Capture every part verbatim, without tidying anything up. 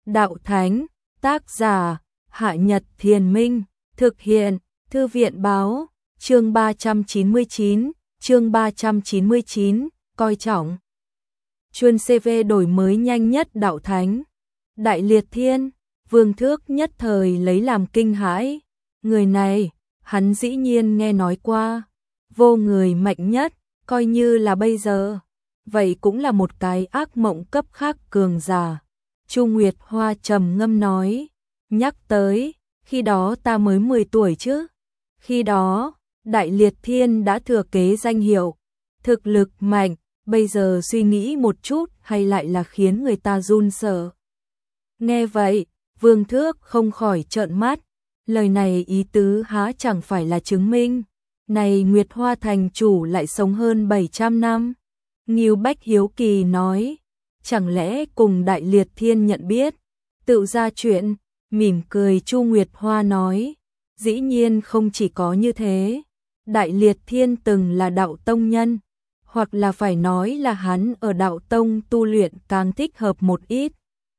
đạo thánh, tác giả, Hạ Nhật Thiền Minh, thực hiện, Thư viện báo, chương ba trăm chín mươi chín, chương ba trăm chín mươi chín, coi trọng. Chuyên xê vê đổi mới nhanh nhất đạo thánh. Đại Liệt Thiên, Vương Thước nhất thời lấy làm kinh hãi. Người này, hắn dĩ nhiên nghe nói qua. Vô người mạnh nhất, coi như là bây giờ. Vậy cũng là một cái ác mộng cấp khác cường giả. Chu Nguyệt Hoa trầm ngâm nói. Nhắc tới, khi đó ta mới mười tuổi chứ. Khi đó, Đại Liệt Thiên đã thừa kế danh hiệu. Thực lực mạnh, bây giờ suy nghĩ một chút hay lại là khiến người ta run sợ. Nghe vậy, Vương Thước không khỏi trợn mắt. Lời này ý tứ há chẳng phải là chứng minh. Này Nguyệt Hoa thành chủ lại sống hơn bảy trăm năm. Ngưu Bách hiếu kỳ nói. Chẳng lẽ cùng Đại Liệt Thiên nhận biết? Tự ra chuyện, mỉm cười Chu Nguyệt Hoa nói. Dĩ nhiên không chỉ có như thế. Đại Liệt Thiên từng là đạo tông nhân. Hoặc là phải nói là hắn ở đạo tông tu luyện càng thích hợp một ít.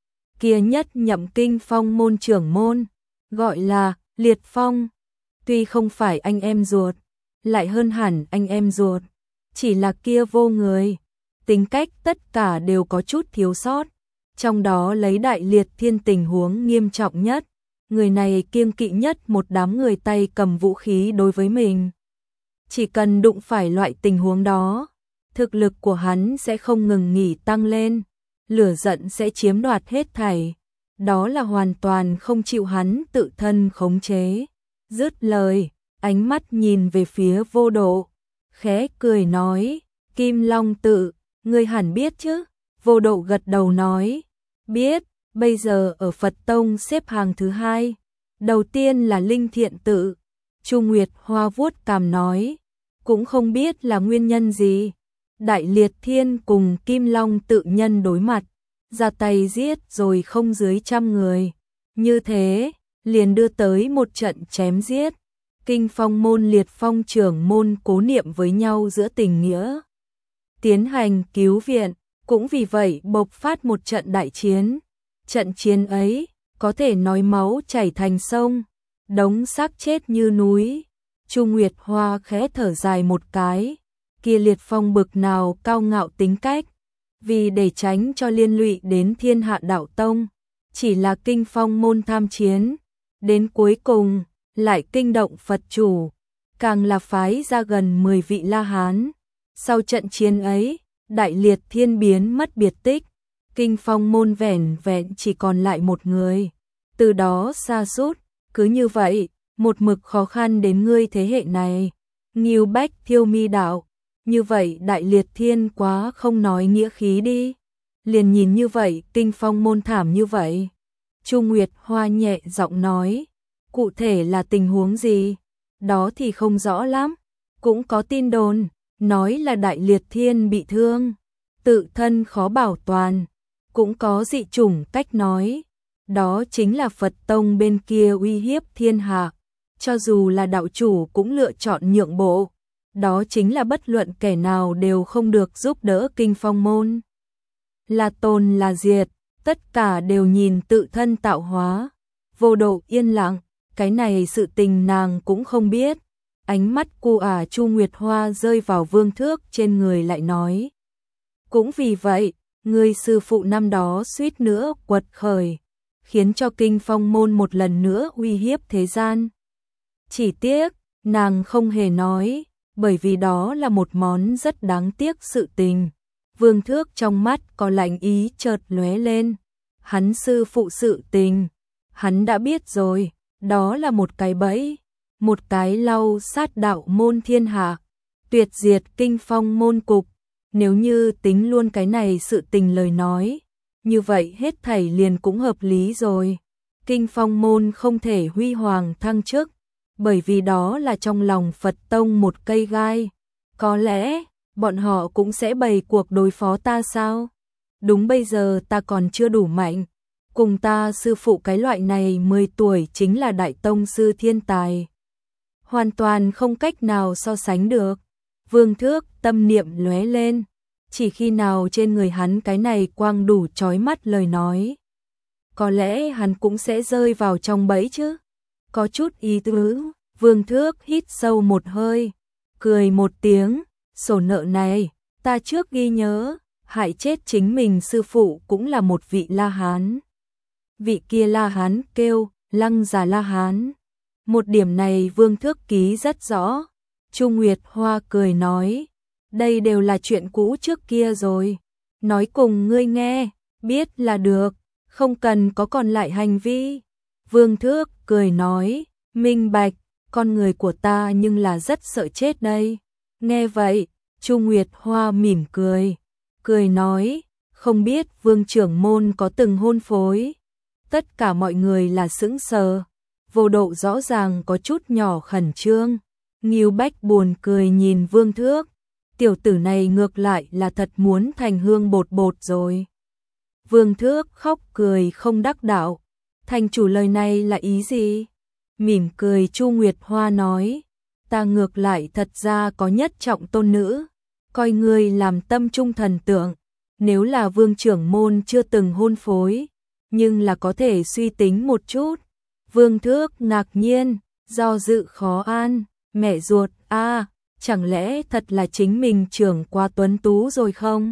Kia nhất nhậm kinh phong môn trưởng môn, gọi là Liệt Phong. Tuy không phải anh em ruột, lại hơn hẳn anh em ruột. Chỉ là kia vô người. Tính cách tất cả đều có chút thiếu sót. Trong đó lấy Đại Liệt Thiên tình huống nghiêm trọng nhất. Người này kiêng kỵ nhất một đám người tay cầm vũ khí đối với mình. Chỉ cần đụng phải loại tình huống đó, thực lực của hắn sẽ không ngừng nghỉ tăng lên, lửa giận sẽ chiếm đoạt hết thảy. Đó là hoàn toàn không chịu hắn tự thân khống chế. Dứt lời, ánh mắt nhìn về phía Vô Độ, khẽ cười nói, Kim Long tự, ngươi hẳn biết chứ? Vô Độ gật đầu nói, biết, bây giờ ở Phật Tông xếp hàng thứ hai. Đầu tiên là Linh Thiện tự. Chu Nguyệt Hoa vuốt cằm nói, cũng không biết là nguyên nhân gì. Đại Liệt Thiên cùng Kim Long tự nhân đối mặt, ra tay giết rồi không dưới trăm người. Như thế, liền đưa tới một trận chém giết. Kinh Phong môn Liệt Phong trưởng môn cố niệm với nhau giữa tình nghĩa. Tiến hành cứu viện, cũng vì vậy bộc phát một trận đại chiến. Trận chiến ấy, có thể nói máu chảy thành sông, đống xác chết như núi. Chu Nguyệt Hoa khẽ thở dài một cái. Kia Liệt Phong bực nào cao ngạo tính cách, vì để tránh cho liên lụy đến Thiên Hạ đạo tông, chỉ là Kinh Phong môn tham chiến, đến cuối cùng lại kinh động Phật chủ, càng là phái ra gần mười vị La Hán. Sau trận chiến ấy, Đại Liệt Thiên biến mất biệt tích, Kinh Phong môn vẻn vẹn chỉ còn lại một người. Từ đó sa sút, cứ như vậy, một mực khó khăn đến ngươi thế hệ này. Ngưu Bách Thiêu Mi đạo, như vậy Đại Liệt Thiên quá không nói nghĩa khí đi. Liền nhìn như vậy, Kinh Phong môn thảm như vậy. Chu Nguyệt Hoa nhẹ giọng nói, cụ thể là tình huống gì? Đó thì không rõ lắm. Cũng có tin đồn, nói là Đại Liệt Thiên bị thương, tự thân khó bảo toàn. Cũng có dị chủng cách nói, đó chính là Phật Tông bên kia uy hiếp thiên hạ. Cho dù là đạo chủ cũng lựa chọn nhượng bộ. Đó chính là bất luận kẻ nào đều không được giúp đỡ Kinh Phong môn. Là tồn là diệt, tất cả đều nhìn tự thân tạo hóa. Vô Độ yên lặng, cái này sự tình nàng cũng không biết. Ánh mắt cu ả Chu Nguyệt Hoa rơi vào Vương Thước trên người lại nói. Cũng vì vậy, người sư phụ năm đó suýt nữa quật khởi, khiến cho Kinh Phong môn một lần nữa uy hiếp thế gian. Chỉ tiếc, nàng không hề nói, bởi vì đó là một món rất đáng tiếc sự tình. Vương Thước trong mắt có lạnh ý chợt lóe lên. Hắn sư phụ sự tình, hắn đã biết rồi, đó là một cái bẫy, một cái lau sát đạo môn thiên hạ, tuyệt diệt Kinh Phong môn cục. Nếu như tính luôn cái này sự tình lời nói, như vậy hết thảy liền cũng hợp lý rồi. Kinh Phong môn không thể huy hoàng thăng chức, bởi vì đó là trong lòng Phật Tông một cây gai. Có lẽ, bọn họ cũng sẽ bày cuộc đối phó ta sao? Đúng bây giờ ta còn chưa đủ mạnh. Cùng ta sư phụ cái loại này mười tuổi chính là đại tông sư thiên tài. Hoàn toàn không cách nào so sánh được. Vương Thước tâm niệm lóe lên. Chỉ khi nào trên người hắn cái này quang đủ chói mắt lời nói. có lẽ hắn cũng sẽ rơi vào trong bẫy chứ. Có chút ý tứ, Vương Thước hít sâu một hơi, cười một tiếng, sổ nợ này, ta trước ghi nhớ, hại chết chính mình sư phụ cũng là một vị La Hán. Vị kia La Hán kêu, Lăng Già La Hán. Một điểm này Vương Thước ký rất rõ. Chu Nguyệt Hoa cười nói, đây đều là chuyện cũ trước kia rồi. Nói cùng ngươi nghe, biết là được, không cần có còn lại hành vi. Vương Thước cười nói, minh bạch, con người của ta nhưng là rất sợ chết đây. Nghe vậy, Chu Nguyệt Hoa mỉm cười, cười nói, không biết Vương trưởng môn có từng hôn phối. Tất cả mọi người là sững sờ, Vô Độ rõ ràng có chút nhỏ khẩn trương. Ngưu Bách buồn cười nhìn Vương Thước, tiểu tử này ngược lại là thật muốn thành hương bột bột rồi. Vương Thước khóc cười không đắc đạo, thành chủ lời này là ý gì? Mỉm cười Chu Nguyệt Hoa nói, ta ngược lại thật ra có nhất trọng tôn nữ, coi ngươi làm tâm trung thần tượng, nếu là Vương trưởng môn chưa từng hôn phối, nhưng là có thể suy tính một chút. Vương Thước ngạc nhiên, do dự khó an, mẹ ruột a, à, chẳng lẽ thật là chính mình trưởng quá tuấn tú rồi không?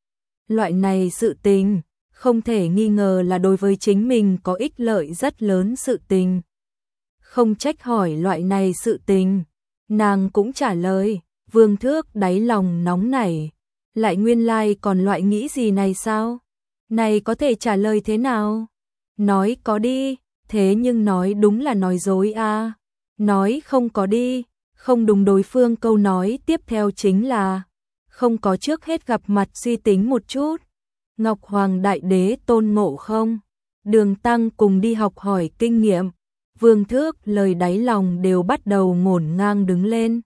Loại này sự tình, không thể nghi ngờ là đối với chính mình có ích lợi rất lớn sự tình. Không trách hỏi loại này sự tình, nàng cũng trả lời, Vương Thước đáy lòng nóng nảy, lại nguyên lai còn loại nghĩ gì này sao? Này có thể trả lời thế nào? Nói có đi, thế nhưng nói đúng là nói dối a. À. Nói không có đi, không đúng đối phương câu nói tiếp theo chính là không có trước hết gặp mặt suy tính một chút. Ngọc Hoàng Đại Đế tôn ngộ không? Đường Tăng cùng đi học hỏi kinh nghiệm. Vương Thước lời đáy lòng đều bắt đầu ngổn ngang đứng lên.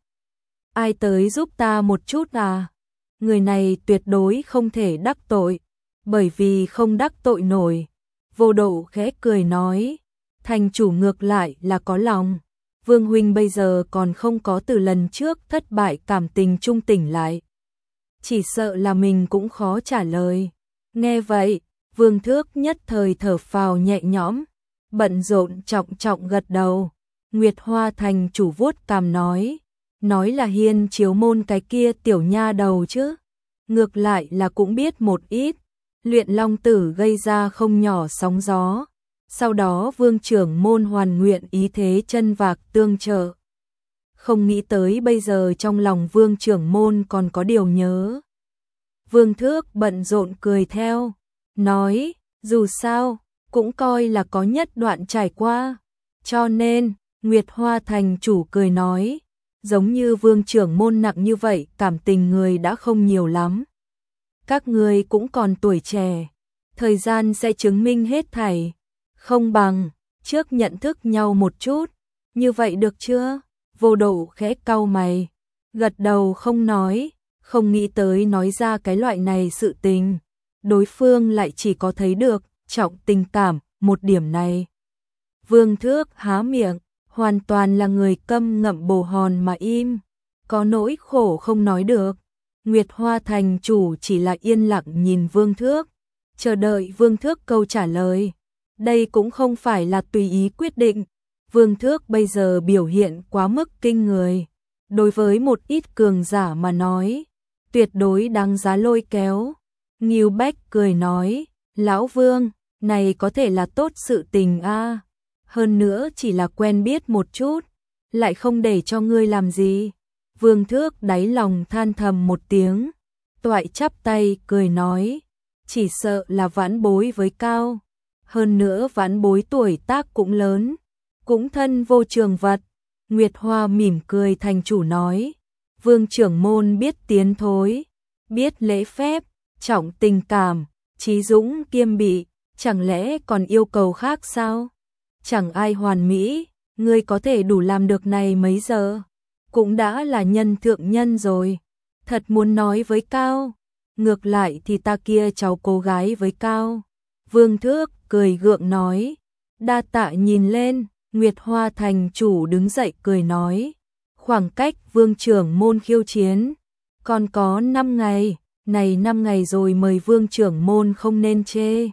Ai tới giúp ta một chút à? Người này tuyệt đối không thể đắc tội, bởi vì không đắc tội nổi. Vô Độ khẽ cười nói, thành chủ ngược lại là có lòng. Vương huynh bây giờ còn không có từ lần trước thất bại cảm tình trung tỉnh lại. Chỉ sợ là mình cũng khó trả lời. Nghe vậy, Vương Thước nhất thời thở phào nhẹ nhõm, bận rộn trọng trọng gật đầu. Nguyệt Hoa thành chủ vuốt cằm nói, nói là Hiên Chiếu môn cái kia tiểu nha đầu chứ. Ngược lại là cũng biết một ít, luyện long tử gây ra không nhỏ sóng gió. Sau đó Vương trưởng môn hoàn nguyện ý thế chân vạc tương trợ. Không nghĩ tới bây giờ trong lòng Vương trưởng môn còn có điều nhớ. Vương Thước bận rộn cười theo, nói, dù sao, cũng coi là có nhất đoạn trải qua. Cho nên, Nguyệt Hoa thành chủ cười nói, giống như Vương trưởng môn nặng như vậy, cảm tình người đã không nhiều lắm. Các người cũng còn tuổi trẻ, thời gian sẽ chứng minh hết thảy. Không bằng, trước nhận thức nhau một chút, như vậy được chưa? Vô Độ khẽ cau mày, gật đầu không nói, không nghĩ tới nói ra cái loại này sự tình. Đối phương lại chỉ có thấy được, trọng tình cảm, một điểm này. Vương Thước há miệng, hoàn toàn là người câm ngậm bồ hòn mà im, có nỗi khổ không nói được. Nguyệt Hoa thành chủ chỉ là yên lặng nhìn Vương Thước, chờ đợi Vương Thước câu trả lời. Đây cũng không phải là tùy ý quyết định, Vương Thước bây giờ biểu hiện quá mức kinh người. Đối với một ít cường giả mà nói, tuyệt đối đáng giá lôi kéo. Ngưu Bách cười nói, Lão Vương, này có thể là tốt sự tình a, à. Hơn nữa chỉ là quen biết một chút, lại không để cho ngươi làm gì. Vương Thước đáy lòng than thầm một tiếng, toại chắp tay cười nói, chỉ sợ là vãn bối với cao. Hơn nữa vãn bối tuổi tác cũng lớn, cũng thân vô trường vật. Nguyệt Hoa mỉm cười thành chủ nói, Vương trưởng môn biết tiến thối, biết lễ phép, trọng tình cảm, trí dũng kiêm bị, chẳng lẽ còn yêu cầu khác sao? Chẳng ai hoàn mỹ, ngươi có thể đủ làm được này mấy giờ, cũng đã là nhân thượng nhân rồi. Thật muốn nói với cao, ngược lại thì ta kia cháu cô gái với cao. Vương Thước cười gượng nói, đa tạ nhìn lên. Nguyệt Hoa thành chủ đứng dậy cười nói, khoảng cách Vương trưởng môn khiêu chiến còn có năm ngày, này năm ngày rồi mời Vương trưởng môn không nên chê.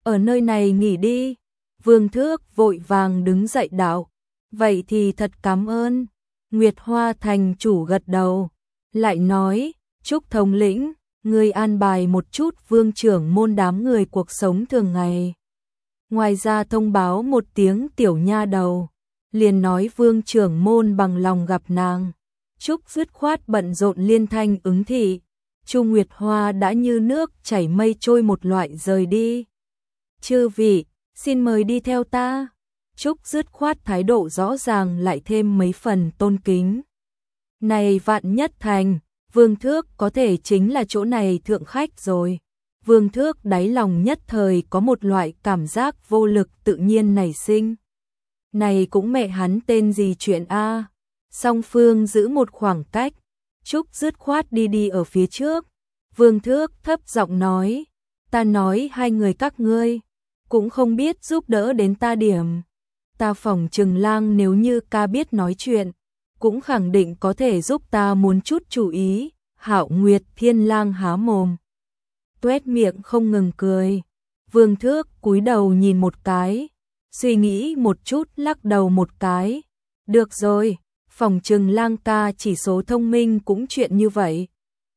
ở nơi này nghỉ đi. Vương Thước vội vàng đứng dậy đạo, vậy thì thật cảm ơn. Nguyệt Hoa thành chủ gật đầu, lại nói, Trúc thống lĩnh, ngươi an bài một chút vương trưởng môn đám người cuộc sống thường ngày. Ngoài ra thông báo một tiếng tiểu nha đầu, liền nói vương trưởng môn bằng lòng gặp nàng. Trúc dứt khoát bận rộn liên thanh ứng thị. Chu Nguyệt Hoa đã như nước chảy mây trôi một loại rời đi. Chư vị, xin mời đi theo ta. Trúc dứt khoát thái độ rõ ràng lại thêm mấy phần tôn kính. Này Vạn Nhất Thành, Vương Thước có thể chính là chỗ này thượng khách rồi. Vương Thước đáy lòng nhất thời có một loại cảm giác vô lực tự nhiên nảy sinh. Này cũng mẹ hắn tên gì chuyện a? Song phương giữ một khoảng cách, Trúc dứt khoát đi đi ở phía trước. Vương Thước thấp giọng nói, ta nói hai người các ngươi, cũng không biết giúp đỡ đến ta điểm. Ta phỏng chừng Lang nếu như ca biết nói chuyện, cũng khẳng định có thể giúp ta muốn chút chú ý. Hạo Nguyệt Thiên Lang há mồm, tuét miệng không ngừng cười. Vương Thước cúi đầu nhìn một cái, suy nghĩ một chút lắc đầu một cái. Được rồi, phỏng chừng Lang ca chỉ số thông minh cũng chuyện như vậy.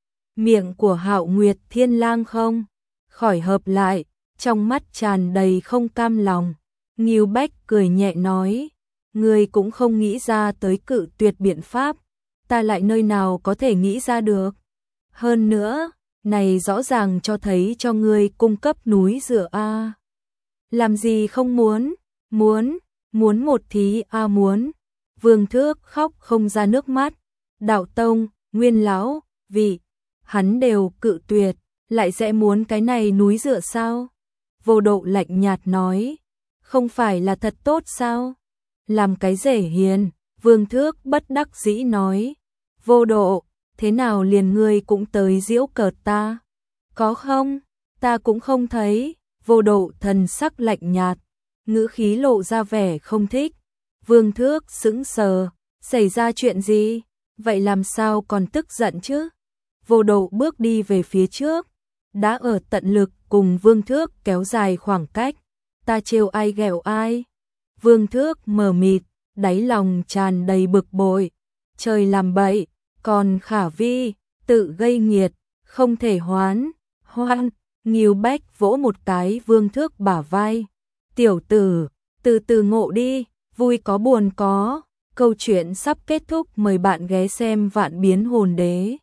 Miệng của Hạo Nguyệt Thiên Lang không khỏi hợp lại, trong mắt tràn đầy không cam lòng. Ngưu Bách cười nhẹ nói, ngươi cũng không nghĩ ra tới cự tuyệt biện pháp, ta lại nơi nào có thể nghĩ ra được. Hơn nữa, này rõ ràng cho thấy cho ngươi cung cấp núi dựa a. Làm gì không muốn, muốn, muốn một thí a muốn. Vương Thước khóc không ra nước mắt. Đạo tông, Nguyên lão, vị, hắn đều cự tuyệt, lại sẽ muốn cái này núi dựa sao? Vô Độ lạnh nhạt nói, không phải là thật tốt sao? Làm cái rể hiền. Vương Thước bất đắc dĩ nói, Vô Độ, thế nào liền ngươi cũng tới giễu cợt ta? Có không? Ta cũng không thấy. Vô Độ thần sắc lạnh nhạt, ngữ khí lộ ra vẻ không thích. Vương Thước sững sờ, xảy ra chuyện gì? Vậy làm sao còn tức giận chứ? Vô Độ bước đi về phía trước, đã ở tận lực cùng Vương Thước kéo dài khoảng cách. Ta trêu ai ghẹo ai? Vương Thước mờ mịt, đáy lòng tràn đầy bực bội. Trời làm bậy, còn Khả Vi, tự gây nghiệt, không thể hoán. Hoan, Ngưu Bách vỗ một cái Vương Thước bả vai. Tiểu tử, từ từ ngộ đi, vui có buồn có. Câu chuyện sắp kết thúc, mời bạn ghé xem Vạn Biến Hồn Đế.